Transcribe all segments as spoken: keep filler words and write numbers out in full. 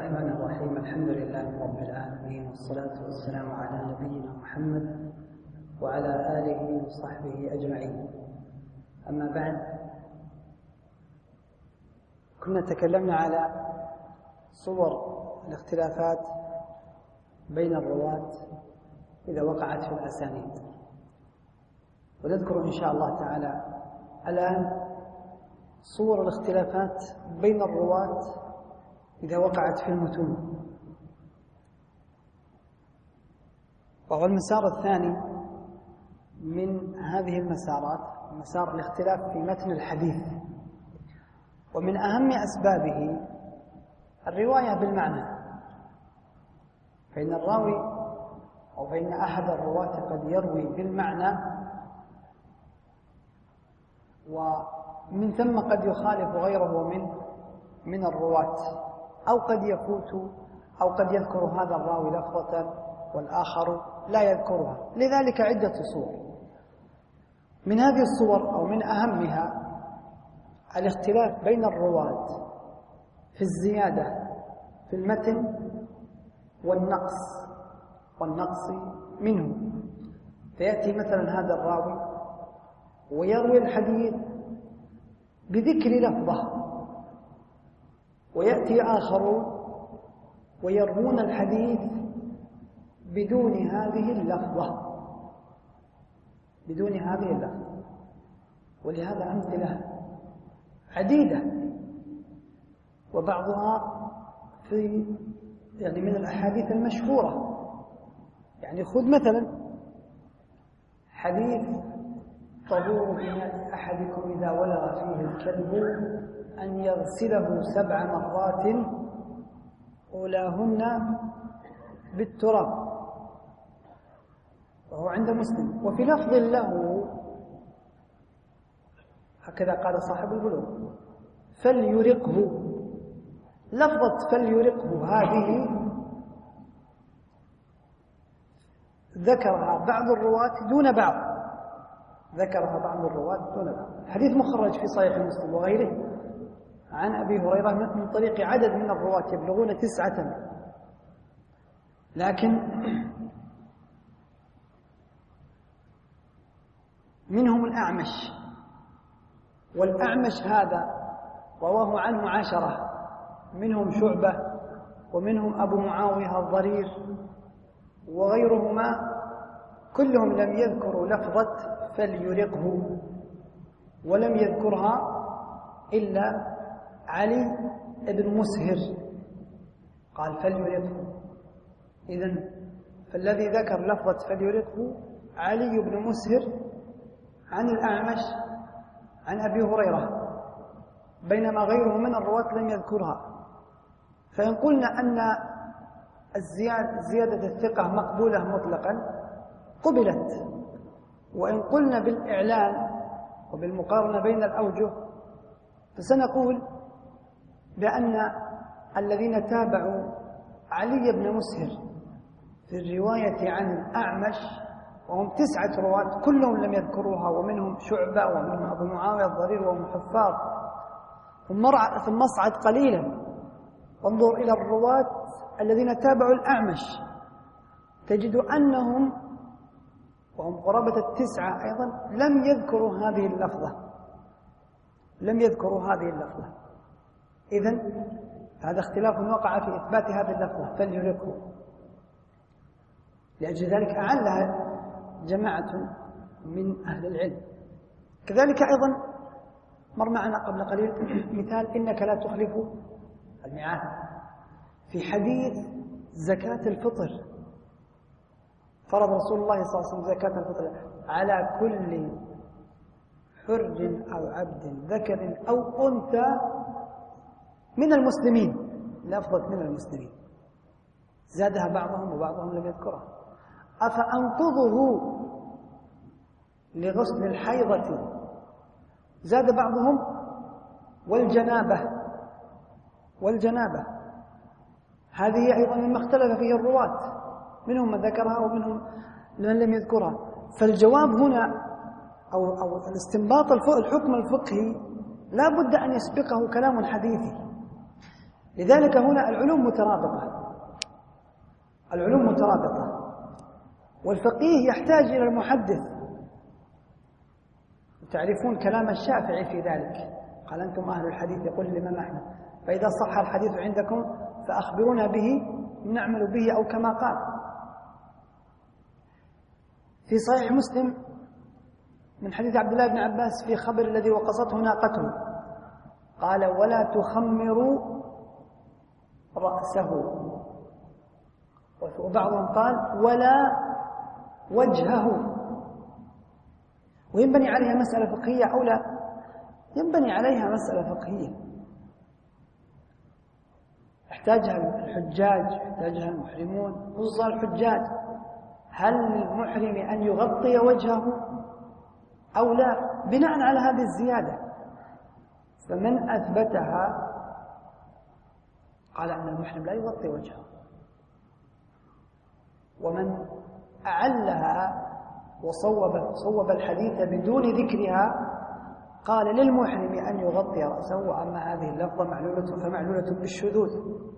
الرحمن الرحيم. الحمد لله رب العالمين، والصلاة والسلام على نبينا محمد وعلى آله وصحبه أجمعين. أما بعد، كنا تكلمنا على صور الاختلافات بين الرواة إذا وقعت في الأسانيد، ونذكر إن شاء الله تعالى الآن صور الاختلافات بين الرواة إذا وقعت في المتون. وهو المسار الثاني من هذه المسارات، مسار الاختلاف في متن الحديث، ومن أهم أسبابه الرواية بالمعنى. فإن الراوي أو فإن أحد الرواة قد يروي بالمعنى، ومن ثم قد يخالف غيره من من الرواة، أو قد يفوت أو قد يذكر هذا الراوي لفظة والآخر لا يذكرها. لذلك عدة صور. من هذه الصور أو من أهمها الاختلاف بين الرواة في الزيادة في المتن والنقص والنقص منه. فيأتي مثلا هذا الراوي ويروي الحديث بذكر لفظة، ويأتي آخرون ويروون الحديث بدون هذه اللفظة بدون هذه اللفظة ولهذا أمثلة عديدة، وبعضها في يعني من الأحاديث المشهورة. يعني خذ مثلا حديث طهور بإناء أحدكم إذا ولغ فيه الكلب أن يغسله سبع مرات أولاهن بالتراب، وهو عند مسلم. وفي لفظ له هكذا قال صاحب البلوغ: فليرقه. لفظة فليرقه هذه ذكرها بعض الرواة دون بعض ذكرها بعض الرواة دون بعض. حديث مخرج في صحيح مسلم وغيره عن أبي هريرة من طريق عدد من الرواة يبلغون تسعة، لكن منهم الأعمش، والأعمش هذا رواه عنه عشرة، منهم شعبة ومنهم أبو معاوية الضرير وغيرهما، كلهم لم يذكروا لفظة فليرقه، ولم يذكرها إلا علي بن مسهر قال فليرقه. إذن فالذي ذكر لفظة فليرقه علي بن مسهر عن الأعمش عن أبي هريرة، بينما غيره من الرواة لم يذكرها. فإن قلنا أن زيادة الثقة مقبولة مطلقا قبلت، وإن قلنا بالإعلان وبالمقارنة بين الأوجه فسنقول بأن الذين تابعوا علي بن مسهر في الرواية عن الأعمش وهم تسعة رواة كلهم لم يذكروها، ومنهم شعبة ومنهم أبو معاوية الضرير وهم حفاظ، ثم اصعد قليلا وانظر إلى الرواة الذين تابعوا الأعمش تجد أنهم وهم قرابة التسعة أيضا لم يذكروا هذه اللفظة لم يذكروا هذه اللفظة إذن هذا اختلاف وقع في إثبات هذه اللفظة فليرقه. لأجل ذلك أعلها جماعة من أهل العلم. كذلك أيضا مر معنا قبل قليل مثال إنك لا تخلف الميعاد في حديث زكاة الفطر. فرض رسول الله صلى الله عليه وسلم زكاة الفطر على كل حر أو عبد ذكر أو أنثى من المسلمين، لفظة من المسلمين، زادها بعضهم وبعضهم لم يذكرها. أفأنقضه لغسل الحيضة، زاد بعضهم والجنابة والجنابة هذه أيضا مما اختلف فيه الرواة، منهم من ذكرها ومنهم من لم يذكرها. فالجواب هنا أو, أو الاستنباط الحكم الفقهي لا بد أن يسبقه كلام حديثي، لذلك هنا العلوم مترابطة، العلوم مترابطة، والفقيه يحتاج إلى المحدث. تعرفون كلام الشافعي في ذلك، قال أنتم أهل الحديث، يقول الإمام أحمد: فإذا صح الحديث عندكم فأخبرونا به نعمل به، أو كما قال في صحيح مسلم من حديث عبد الله بن عباس في خبر الذي وقصته ناقته، قال: ولا تخمروا رأسه، وبعضهم قال: ولا وجهه. وينبني عليها مسألة فقهية أو لا؟ ينبني عليها مسألة فقهية يحتاجها الحجاج، يحتاجها المحرمون، خصوصا الحجاج. هل للمحرم أن يغطي وجهه أو لا؟ بناء على هذه الزيادة، فمن أثبتها قال أن المحرم لا يغطي وجهه، ومن أعلها وصوب صوب الحديث بدون ذكرها قال للمحرم أن يغطي رأسه، وأما هذه اللفظة معلولة فمعلولة بالشذوذ.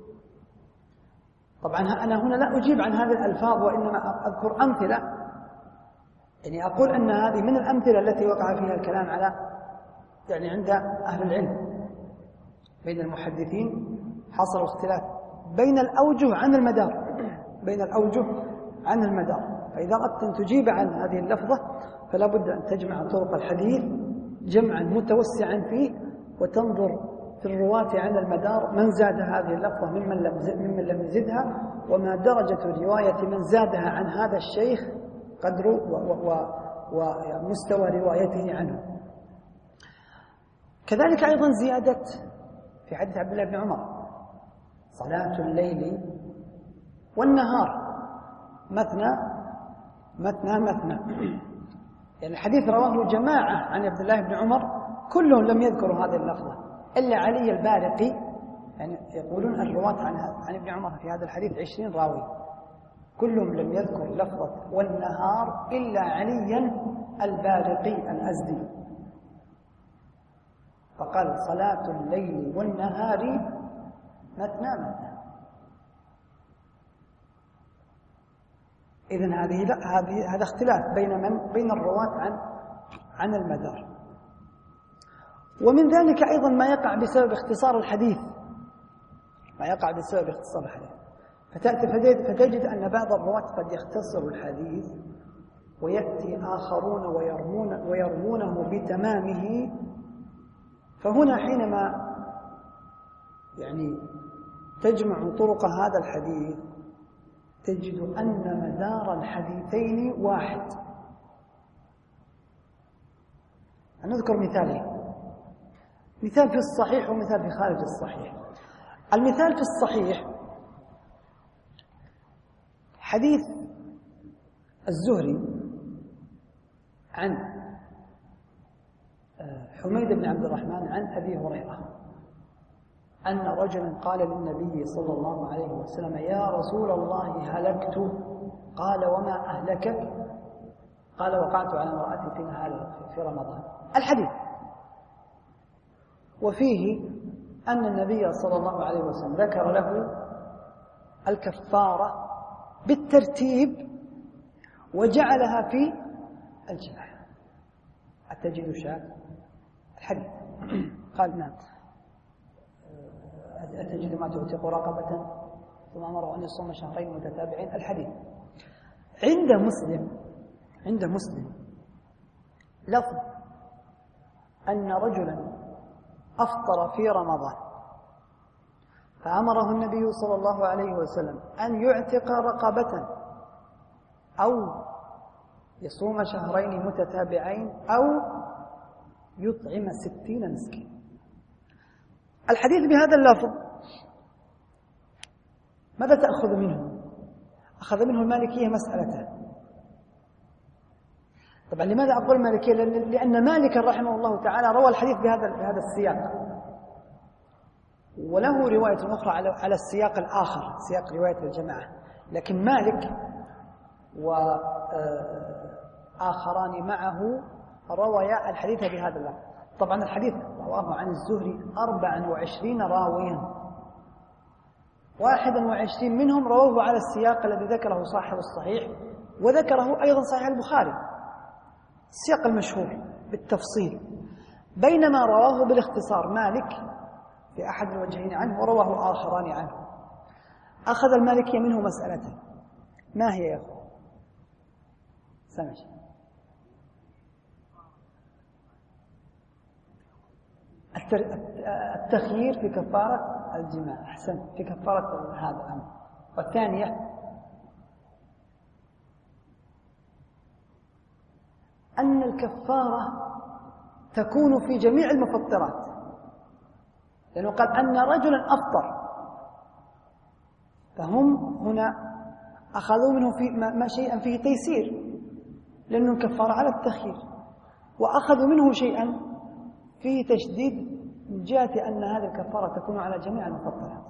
طبعا أنا هنا لا أجيب عن هذه الألفاظ، وإنما أذكر أمثلة، يعني أقول أن هذه من الأمثلة التي وقع فيها الكلام على يعني عند أهل العلم بين المحدثين، حصل اختلاف بين الأوجه عن المدار، بين الأوجه عن المدار. فإذا أردت أن تجيب عن هذه اللفظة فلا بد أن تجمع طرق الحديث جمعا متوسعا فيه، وتنظر في الرواة عن المدار من زاد هذه اللفظة ممن لم ممن لم يزدها، وما درجة رواية من زادها عن هذا الشيخ قدر ومستوى روايته عنه. كذلك أيضا زيادة في حديث عبد الله بن عمر: صلاة الليل والنهار مثنى مثنى مثنى. يعني الحديث رواه جماعة عن عبد الله بن عمر، كلهم لم يذكروا هذه اللفظة إلا علي البارقي. يعني يقولون الرواة عن عن ابن عمر في هذا الحديث عشرين راوي، كلهم لم يذكر لفظة والنهار إلا عليا البارقي الأزدي، فقال: صلاة الليل والنهار مثنى مثنى. إذن هذه لا هذه هذا اختلاف بين من بين الرواة عن عن المدار. ومن ذلك أيضا ما يقع بسبب اختصار الحديث، ما يقع بسبب اختصار الحديث، فتأتي فتجد أن بعض الرواة قد يختصر الحديث ويأتي آخرون ويرمون ويرمونه بتمامه. فهنا حينما يعني تجمع طرق هذا الحديث تجد أن مدار الحديثين واحد. نذكر مثالين، مثال في الصحيح ومثال في خارج الصحيح. المثال في الصحيح حديث الزهري عن حميد بن عبد الرحمن عن أبي هريرة أن رجلا قال للنبي صلى الله عليه وسلم: يا رسول الله هلكت. قال: وما أهلكك؟ قال: وقعت على امرأتي في نهار في رمضان. الحديث وفيه أن النبي صلى الله عليه وسلم ذكر له الكفارة بالترتيب وجعلها في الجماع. أتجد شاك؟ الحديث قال: نعم. أتجد ما تعتق رقبة ثم أمره أن يصوم شهرين متتابعين. الحديث عند مسلم عند مسلم لفظ أن رجلا أفطر في رمضان فأمره النبي صلى الله عليه وسلم أن يعتق رقبة أو يصوم شهرين متتابعين أو يطعم ستين مسكين. الحديث بهذا اللفظ ماذا تأخذ منه؟ أخذ منه المالكية مسألته. طبعا لماذا أقول المالكية؟ لأن مالك رحمه الله تعالى روى الحديث بهذا بهذا السياق، وله رواية أخرى على على السياق الآخر، سياق رواية الجماعة. لكن مالك وآخران معه رويا الحديث بهذا اللفظ. طبعا الحديث رواه عن الزهري أربعا وعشرين راويا، واحدا وعشرين منهم رووه على السياق الذي ذكره صاحب الصحيح، وذكره أيضا صحيح البخاري، السياق المشهور بالتفصيل، بينما رواه بالاختصار مالك في أحد الوجهين عنه ورواه آخران عنه. أخذ المالكية منه مسألتين، ما هي يا أخوة؟ سمع التخيير في كفارة الجماع، أحسن، في كفارة هذا الأمر. والثانية أن الكفارة تكون في جميع المفطرات، لأنه قال أن رجلا أفطر، فهم هنا أخذوا منه في ما شيئا فيه تيسير، لأنه الكفارة على التخيير، وأخذوا منه شيئا فيه تشديد من جهة أن هذه الكفارة تكون على جميع المفطرات.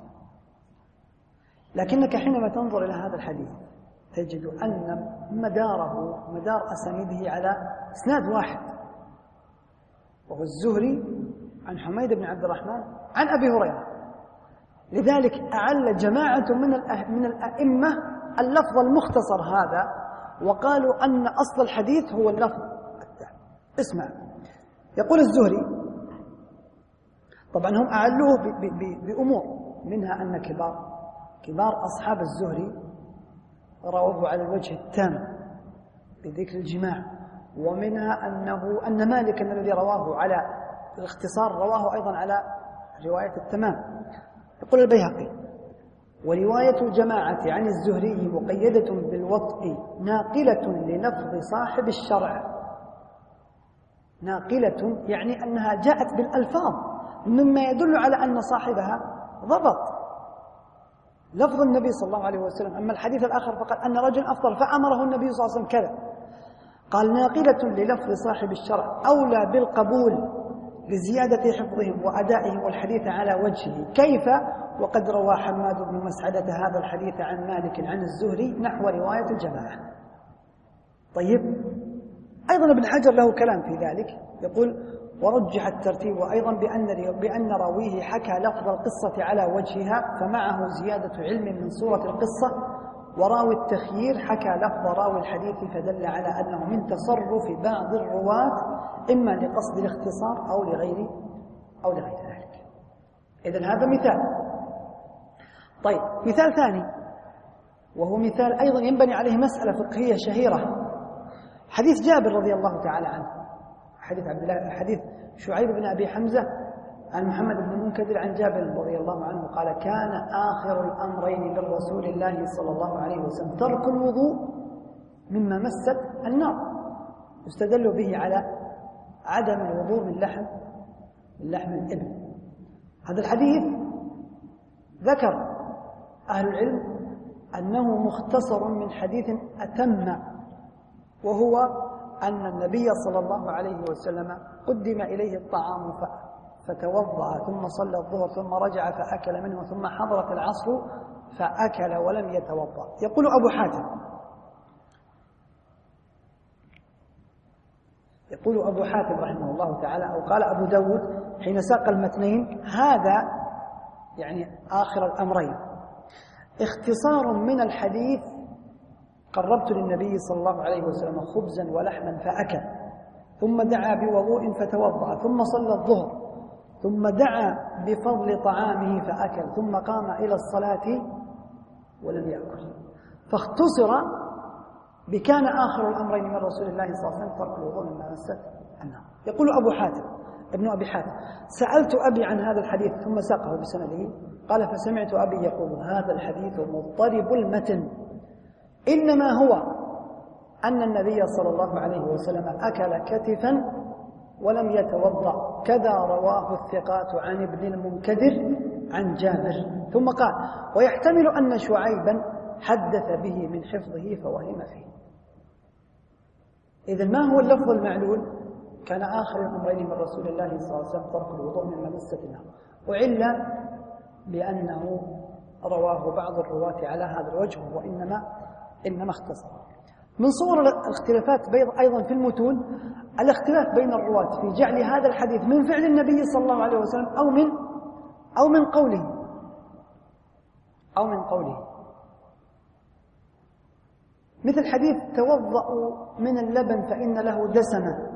لكنك حينما تنظر إلى هذا الحديث تجد أن مداره مدار أسانيده على إسناد واحد، وهو الزهري عن حميد بن عبد الرحمن عن أبي هريرة. لذلك أعل جماعة من من الأئمة اللفظ المختصر هذا، وقالوا أن أصل الحديث هو اللفظ التالي. اسمع، يقول الزهري، طبعا هم أعلوه بأمور، منها أن كبار كبار أصحاب الزهري رواه على الوجه التام بذكر الجماع، ومنها أنه أن مالك الذي رواه على الاختصار رواه أيضا على رواية التمام. يقول البيهقي: ورواية الجماعة عن الزهري مقيدة بالوطء ناقلة للفظ صاحب الشرع. ناقلة يعني أنها جاءت بالألفاظ مما يدل على أن صاحبها ضبط لفظ النبي صلى الله عليه وسلم. أما الحديث الآخر فقال أن رجل أفطر فأمره النبي صلى الله عليه وسلم كذا، قال ناقلة للفظ صاحب الشرع أولى بالقبول لزيادة حفظهم وأدائهم والحديث على وجهه. كيف وقد روى حماد بن مسعدة هذا الحديث عن مالك عن الزهري نحو رواية الجماعة. طيب، أيضا ابن حجر له كلام في ذلك، يقول: ورجح الترتيب أيضا بأن بأن راويه حكى لفظ القصة على وجهها فمعه زيادة علم من صورة القصة، وراوي التخيير حكى لفظ راوي الحديث فدل على أنه من تصرف بعض الرواة إما لقصد الاختصار أو لغير أو لغير ذلك. إذن هذا مثال. طيب، مثال ثاني، وهو مثال أيضا ينبني عليه مسألة فقهية شهيرة، حديث جابر رضي الله تعالى عنه، حديث عبد الله حديث شعيب بن أبي حمزة عن محمد بن المنكدر عن جابر رضي الله عنه قال: كان آخر الأمرين من رسول الله صلى الله عليه وسلم ترك الوضوء مما مست النار. يستدل به على عدم الوضوء من لحم من لحم الإبل. هذا الحديث ذكر أهل العلم أنه مختصر من حديث أتم، وهو أن النبي صلى الله عليه وسلم قدم إليه الطعام فتوضأ ثم صلى الظهر ثم رجع فأكل منه ثم حضرت العصر فأكل ولم يتوضأ. يقول أبو حاتم يقول أبو حاتم رحمه الله تعالى، أو قال أبو داود حين ساق المتنين: هذا يعني آخر الأمرين اختصار من الحديث: قربت للنبي صلى الله عليه وسلم خبزا ولحما فأكل، ثم دعا بوضوء فتوضأ، ثم صلى الظهر، ثم دعا بفضل طعامه فأكل، ثم قام إلى الصلاة ولم يأكل. فاختصر بكان آخر الأمرين من رسول الله صلى الله عليه وسلم ترك الوضوء مما مست النار. يقول أبو حاتم ابن أبي حاتم: سألت أبي عن هذا الحديث ثم ساقه بسنده، قال: فسمعت أبي يقول: هذا الحديث مضطرب المتن، إنما هو أن النبي صلى الله عليه وسلم أكل كتفا ولم يتوضأ، كذا رواه الثقات عن ابن المنكدر عن جابر. ثم قال: ويحتمل أن شعيبا حدث به من حفظه فوهم فيه. إذن ما هو اللفظ المعلول؟ كان آخر الأمرين من رسول الله صلى الله عليه وسلم ترك الوضوء مما مست النار، وعلا بأنه رواه بعض الرواة على هذا الوجه، وإنما إنما اختصر. من صور الاختلافات أيضا في المتون الاختلاف بين الرواة في جعل هذا الحديث من فعل النبي صلى الله عليه وسلم أو من أو من قوله. أو من قوله، مثل حديث توضأوا من اللبن فإن له دسمة.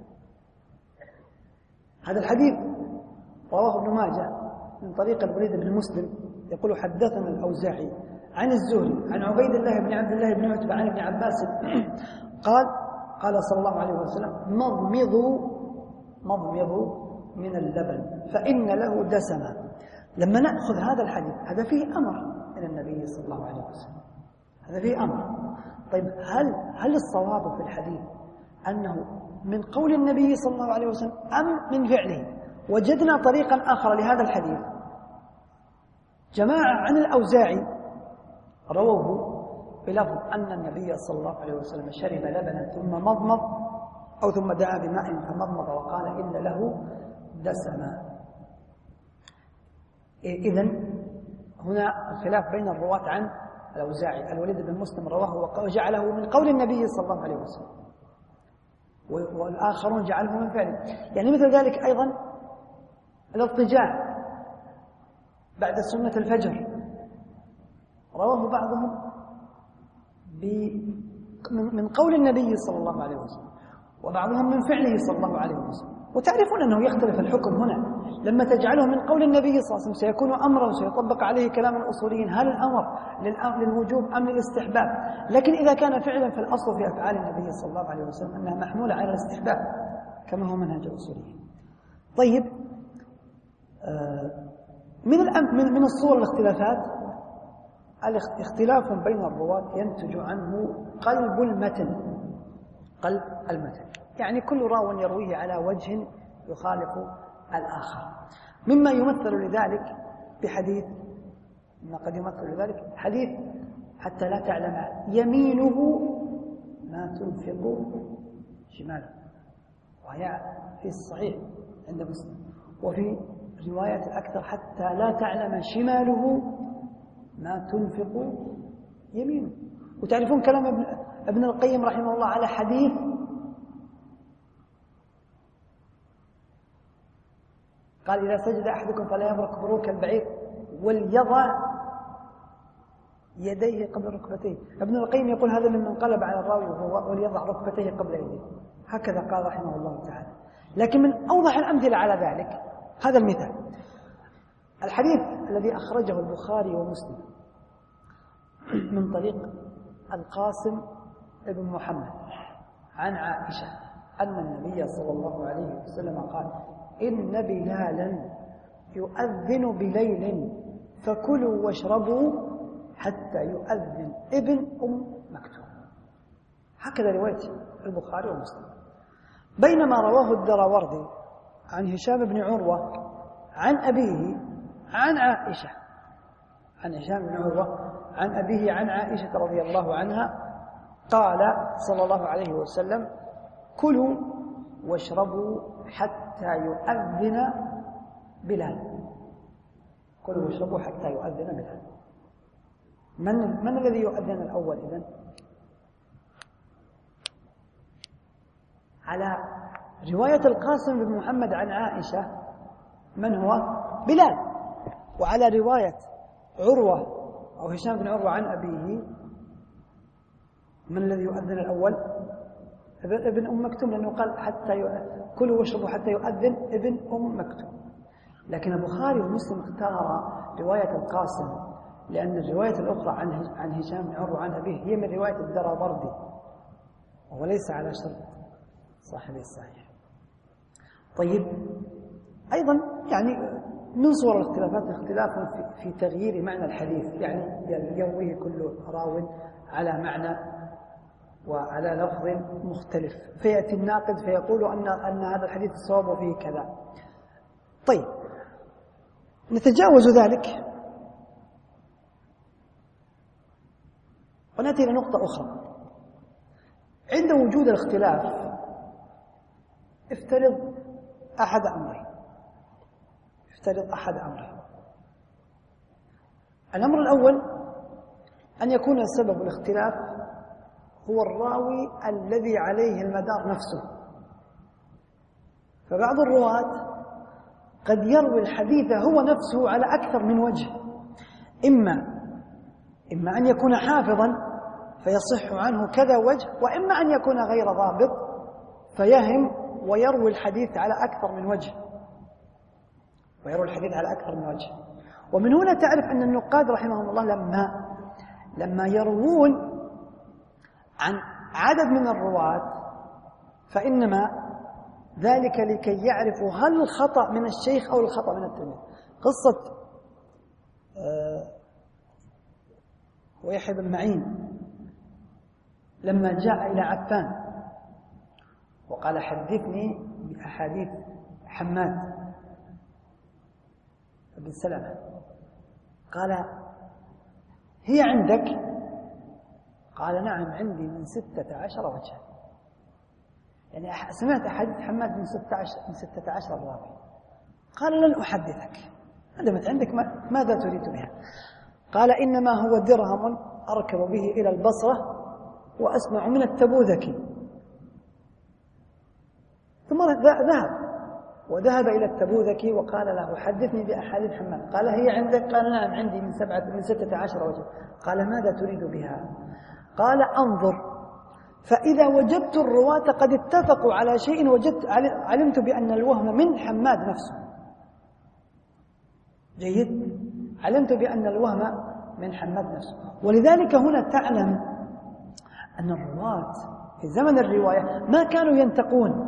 هذا الحديث رواه ابن ماجه من طريق الوليد بن مسلم يقول حدثنا الأوزاعي عن الزهري عن عبيد الله بن عبد الله بن عتبة عن ابن عباس قال قال صلى الله عليه وسلم مضمضوا مضمضوا من اللبن فإن له دسمة. لما نأخذ هذا الحديث هذا فيه أمر من النبي صلى الله عليه وسلم، هذا فيه أمر. طيب هل هل الصواب في الحديث أنه من قول النبي صلى الله عليه وسلم أم من فعله؟ وجدنا طريقا آخر لهذا الحديث، جماعة عن الأوزاعي رووه بلفظ أن النبي صلى الله عليه وسلم شرب لبنا ثم مضمض أو ثم دعا بماء فمضمض وقال إن له دسما. إذن هنا الخلاف بين الرواة عن الأوزاعي. الوليد بن مسلم رواه وجعله من قول النبي صلى الله عليه وسلم، والآخرون جعله من فعله. يعني مثل ذلك أيضا الاضطجاع بعد سنة الفجر رواه بعضهم من قول النبي صلى الله عليه وسلم وبعضهم من فعله صلى الله عليه وسلم. وتعرفون أنه يختلف الحكم هنا، لما تجعله من قول النبي صلى الله عليه وسلم سيكون أمرا وسيطبق عليه كلام الأصوليين، هل الأمر للوجوب أم للاستحباب؟ لكن إذا كان فعلا فالأصل في أفعال النبي صلى الله عليه وسلم أنها محمولة على الاستحباب كما هو منهج الأصوليين. طيب من من من الصور الاختلافات الاختلاف بين الرواة ينتج عنه قلب المتن، قلب المتن يعني كل راو يرويه على وجه يخالف الآخر، مما يمثل لذلك بحديث ما قد يمثل لذلك حديث حتى لا تعلم يمينه ما تنفق شماله، وهي في الصحيح عند مسلم، وفي رواية الأكثر حتى لا تعلم شماله ما تنفق يمينه. وتعرفون كلام ابن القيم رحمه الله على حديث قال إذا سجد أحدكم فلا يبرك بروك البعير وليضع يديه قبل ركبتيه. ابن القيم يقول هذا ممن انقلب على الراوي وهو وليضع ركبتيه قبل يديه، هكذا قال رحمه الله تعالى. لكن من أوضح الأمثلة على ذلك هذا المثال، الحديث الذي أخرجه البخاري ومسلم من طريق القاسم ابن محمد عن عائشة أن النبي صلى الله عليه وسلم قال إن بلالا يؤذن بليل فكلوا واشربوا حتى يؤذن ابن أم مكتوم. هكذا رواية البخاري ومسلم. بينما رواه الدراوردي عن هشام بن عروة عن أبيه عن عائشة عن هشام بن عروة عن أبيه عن عائشة رضي الله عنها قال صلى الله عليه وسلم كلوا واشربوا حتى يؤذن بلال. كلوا واشربوا حتى يؤذن بلال. من من الذي يؤذن الأول إذن؟ على رواية القاسم بن محمد عن عائشة من هو؟ بلال. وعلى رواية عروة أو هشام بن عروة عن أبيه من الذي يؤذن الأول؟ ابن أم مكتوم، لأنه قال حتى كلوا واشربوا حتى يؤذن ابن أم مكتوم. لكن البخاري ومسلم اختار رواية القاسم لأن الرواية الأخرى عن عن هشام بن عروة عن أبيه هي من رواية الدراوردي وهو ليس على شرط صاحب الصحيح. طيب أيضا يعني من صور الاختلافات اختلاف في, في تغيير معنى الحديث، يعني يرويه كل راو على معنى وعلى لفظ مختلف، فيأتي الناقد فيقول أن أن هذا الحديث الصواب فيه كذا. طيب نتجاوز ذلك ونأتي إلى نقطة أخرى. عند وجود الاختلاف افترض أحد أمرين افترض أحد أمرين الأمر الأول أن يكون سبب الاختلاف هو الراوي الذي عليه المدار نفسه. فبعض الرواة قد يروي الحديث هو نفسه على أكثر من وجه، إما إما أن يكون حافظا فيصح عنه كذا وجه، وإما أن يكون غير ضابط فيهم ويروي الحديث على أكثر من وجه ويروي الحديث على أكثر من وجه. ومن هنا تعرف أن النقاد رحمهم الله لما لما يروون عن عدد من الرواة فإنما ذلك لكي يعرفوا هل الخطأ من الشيخ أو الخطأ من التلميذ. قصة ويحيى بن معين لما جاء إلى عفان وقال حدثني بأحاديث حماد بن سلمة، قال هي عندك؟ قال نعم عندي من ستة عشر وجها. يعني سمعت أحاديث حماد من ستة عشر من ستة عشر راوي. قال لن أحدثك، ما دامت عندك ماذا تريد بها؟ قال إنما هو درهم أركب به إلى البصرة وأسمع من التبوذكي. ثم ذهب وذهب إلى التبوذكي وقال له حدثني بأحاديث حماد. قال هي عندك؟ قال نعم عندي من سبعة من ستة عشر وجه. قال ماذا تريد بها؟ قال أنظر فإذا وجدت الرواة قد اتفقوا على شيء وجدت علمت بأن الوهم من حماد نفسه. جيد، علمت بأن الوهم من حماد نفسه. ولذلك هنا تعلم أن الرواة في زمن الرواية ما كانوا ينتقون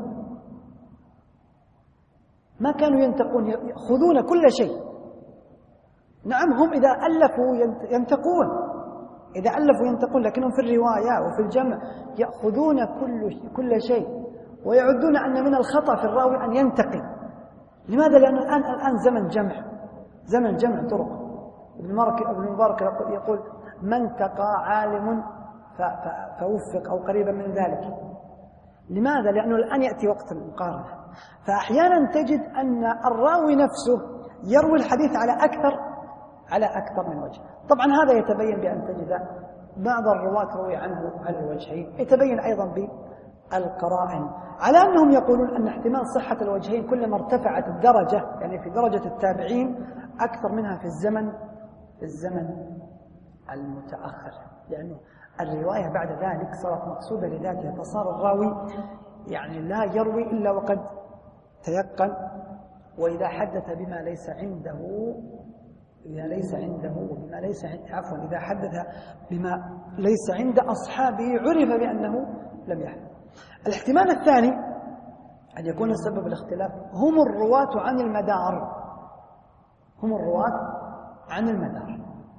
ما كانوا ينتقون يأخذون كل شيء. نعم هم إذا ألفوا ينتقون إذا ألفوا ينتقون لكنهم في الرواية وفي الجمع يأخذون كل كل شيء ويعدون أن من الخطأ في الراوي أن ينتقي. لماذا؟ لأن الآن الآن زمن جمع زمن جمع طرق. ابن مبارك يقول من تقى عالم فوفق أو قريبا من ذلك. لماذا؟ لأنه الآن يأتي وقت المقارنة، فأحيانا تجد أن الراوي نفسه يروي الحديث على أكثر على أكثر من وجه. طبعا هذا يتبين بأن تجد بعض الرواة روي عنه على الوجهين، يتبين أيضا بالقرائن على أنهم يقولون أن احتمال صحة الوجهين كلما ارتفعت الدرجة يعني في درجة التابعين أكثر منها في الزمن في الزمن المتأخر، لأنه الرواية بعد ذلك صارت مقصودة لذاتها، فصار الراوي يعني لا يروي إلا وقد تيقن، وإذا حدث بما ليس عنده إذا ليس عنده بما ليس عفوا إذا حدث بما ليس عند أصحابه عرف بأنه لم يحدث. الاحتمال الثاني أن يكون السبب الاختلاف هم الرواة عن المدار هم الرواة عن المدار.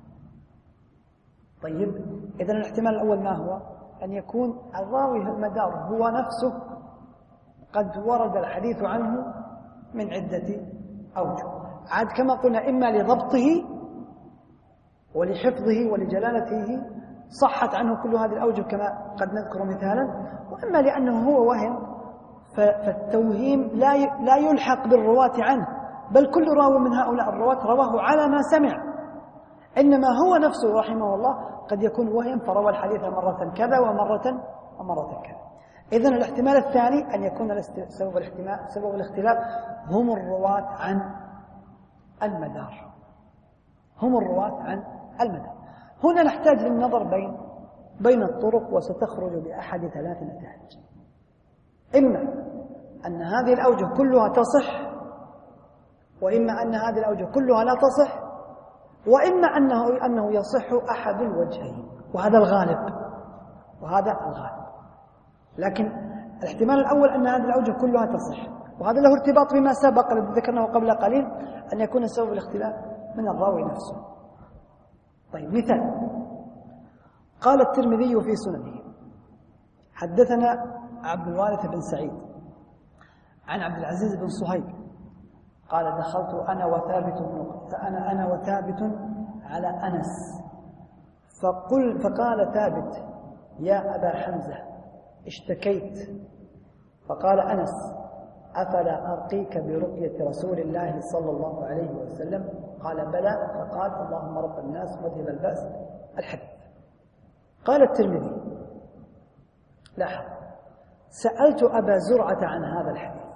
طيب إذا الاحتمال الأول ما هو؟ أن يكون الراوي المدار هو نفسه قد ورد الحديث عنه من عدة أوجه، عاد كما قلنا إما لضبطه ولحفظه ولجلالته صحت عنه كل هذه الأوجه كما قد نذكر مثالا، وإما لأنه هو وهم فالتوهيم لا لا يلحق بالرواة عنه، بل كل راوي من هؤلاء الرواة رواه على ما سمع، إنما هو نفسه رحمه الله قد يكون وهم فروى الحديث مرة كذا ومرة ومرة كذا. إذن الاحتمال الثاني أن يكون سبب الاحتمال سبب الاختلاف هم الرواة عن المدار هم الرواة عن المدار. هنا نحتاج للنظر بين بين الطرق، وستخرج بأحد ثلاث نتائج: إما أن هذه الأوجه كلها تصح، وإما أن هذه الأوجه كلها لا تصح، وإما أنه أنه يصح أحد الوجهين، وهذا الغالب وهذا الغالب. لكن الاحتمال الأول أن هذه الأوجه كلها تصح، وهذا له ارتباط بما سبق الذي ذكرناه قبل قليل أن يكون سبب الاختلاف من الراوي نفسه. طيب مثال: قال الترمذي في سننه حدثنا عبد الوارث بن سعيد عن عبد العزيز بن صهيب قال دخلت أنا وثابت أنا أنا وثابت على أنس فقل فقال ثابت: يا أبا حمزة اشتكيت. فقال أنس: أفلا أرقيك برقية رسول الله صلى الله عليه وسلم؟ قال: بلى. فقال: اللهم رب الناس مذهب البأس الحديث. قال الترمذي: لاحظ، سألت أبا زرعة عن هذا الحديث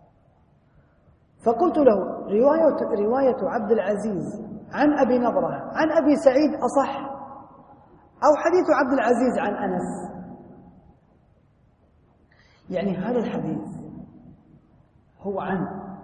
فقلت له: رواية, رواية عبد العزيز عن أبي نضرة عن أبي سعيد أصح. أو حديث عبد العزيز عن أنس. يعني هذا الحديث هو عن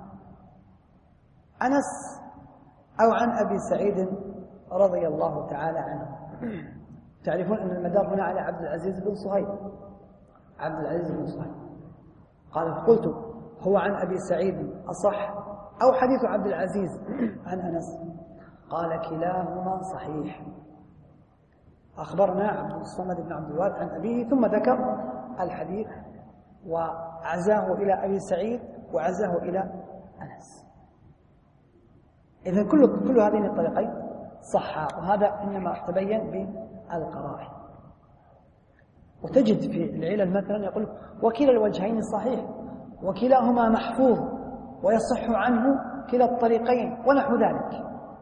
أنس أو عن أبي سعيد رضي الله تعالى عنه. تعرفون أن المدار هنا على عبد العزيز بن صهيب. عبد العزيز بن صهيب قال قلت هو عن أبي سعيد أصح أو حديث عبد العزيز عن أنس؟ قال كلاهما صحيح. أخبرنا عبد الصمد بن عبد الوارث عن أبيه ثم ذكر الحديث وعزاه إلى أبي سعيد وعزاه إلى أنس. إذن كل كل هذين الطريقين صح، وهذا إنما تبين بالقرائن. وتجد في العلل مثلا يقول وكلا الوجهين صحيح وكلاهما محفوظ ويصح عنه كلا الطريقين ونحو ذلك.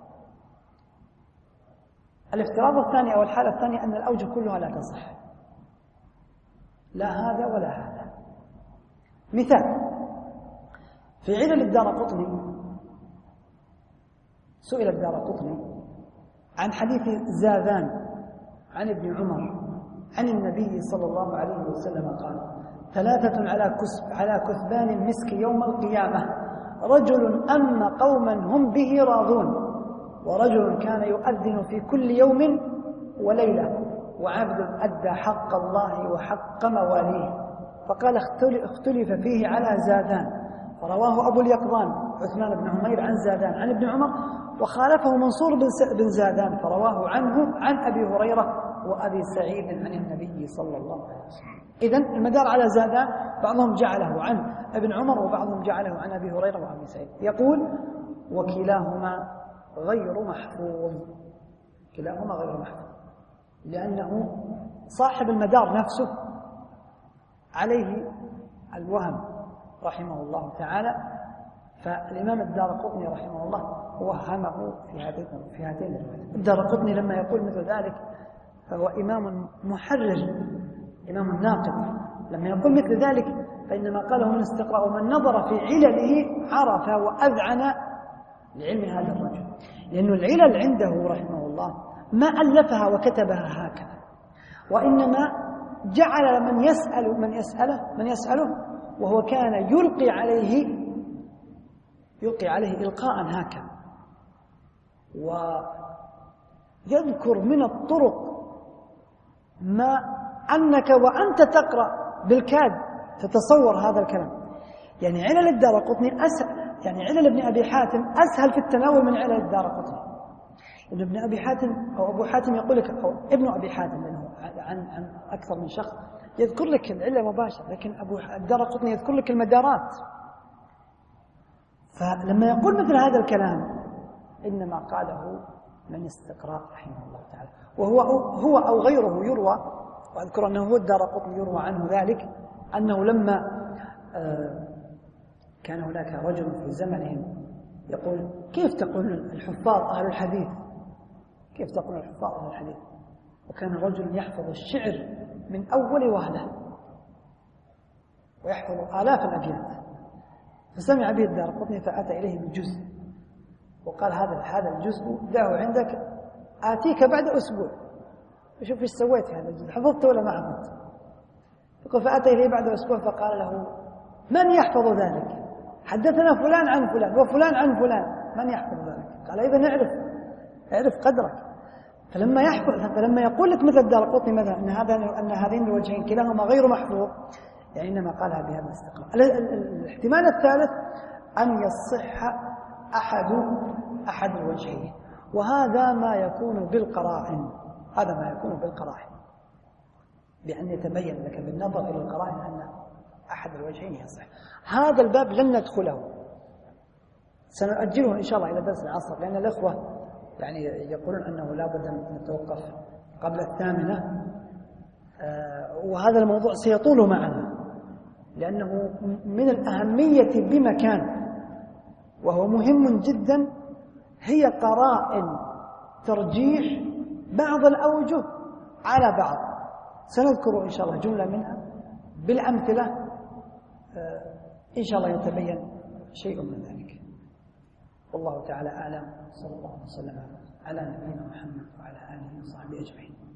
الافتراض الثاني أو الحالة الثانية أن الأوجه كلها لا تصح، لا هذا ولا هذا. مثال في علل الدارقطني سئل الدارقطني عن حديث زاذان عن ابن عمر عن النبي صلى الله عليه وسلم قال ثلاثة على على كثبان المسك يوم القيامة رجل أم قوما هم به راضون ورجل كان يؤذن في كل يوم وليلة وعبد أدى حق الله وحق مواليه. فقال اختلف فيه على زادان فرواه أبو اليقظان عثمان بن عمير عن زادان عن ابن عمر وخالفه منصور بن زادان فرواه عنه عن أبي هريرة وأبي سعيد عن النبي صلى الله عليه وسلم. إذن المدار على زادان بعضهم جعله عن ابن عمر وبعضهم جعله عن أبي هريرة وأبي سعيد. يقول وكلاهما غير محفوظ، كلاهما غير محفوظ لأنه صاحب المدار نفسه عليه الوهم رحمه الله تعالى. فالإمام الدارقطني رحمه الله وهمه في هاتين في هاتين الروايات. الدارقطني لما يقول مثل ذلك فهو إمام محرر، إمام ناقد. لما يقول مثل ذلك فإنما قاله من استقراء ومن نظر في علله عرف وأذعن لعلم هذا الرجل، لأن العلل عنده رحمه الله ما ألفها وكتبها هكذا، وإنما جعل من يسأل من يسأله من يسأله وهو كان يلقي عليه يلقي عليه إلقاء هكذا، ويذكر من الطرق ما أنك وأنت تقرأ بالكاد تتصور هذا الكلام. يعني علل الدارقطني أسهل، يعني علل ابن أبي حاتم أسهل في التناول من علل الدارقطني. إن ابن أبي حاتم أو أبو حاتم يقول لك أو ابن أبي حاتم لأنه عن عن أكثر من شخص يذكر لك العلة مباشرة، لكن أبو الدارقطني يذكر لك المدارات. فلما يقول مثل هذا الكلام إنما قاله من استقراء رحمه الله تعالى، وهو هو أو غيره يروى، وأذكر أنه هو الدارقطني يروى عنه ذلك أنه لما كان هناك رجل في زمنهم يقول كيف تقول الحفاظ أهل الحديث، كيف تقول الحفاظ أهل الحديث، وكان رجل يحفظ الشعر من أول وهلة ويحفظ آلاف الأبيات. فسمع به الدارقطني فأتى إليه بجزء وقال هذا هذا الجزء دعه عندك آتيك بعد أسبوع شوف ايش سويت في هذا الجزء، حفظته ولا ما حفظته؟ يقول فأتى إليه بعد أسبوع فقال له من يحفظ ذلك؟ حدثنا فلان عن فلان وفلان عن فلان، من يحفظ ذلك؟ قال إذا نعرف اعرف قدرك. فلما يحفظ فلما يقول لك مثل الدارقطني مثلا أن هذا أن هذين الوجهين كلاهما غير محفوظ، يعني إنما قالها بهذا الاستقرار. الاحتمال الثالث أن يصح أحد أحد الوجهين، وهذا ما يكون بالقرائن، هذا ما يكون بالقرائن بأن يتبين لك بالنظر إلى القرائن أن أحد الوجهين يصح. هذا الباب لن ندخله، سنؤجله إن شاء الله إلى درس العصر، لأن الأخوة يعني يقولون أنه لا بد أن نتوقف قبل الثامنة، وهذا الموضوع سيطول معنا لأنه من الأهمية بمكان وهو مهم جدا، هي قرائن ترجيح بعض الأوجه على بعض. سنذكر إن شاء الله جملة منها بالأمثلة، إن شاء الله يتبين شيء من ذلك. والله تعالى أعلم، صلى الله وسلم على نبينا محمد وعلى آله وصحبه أجمعين.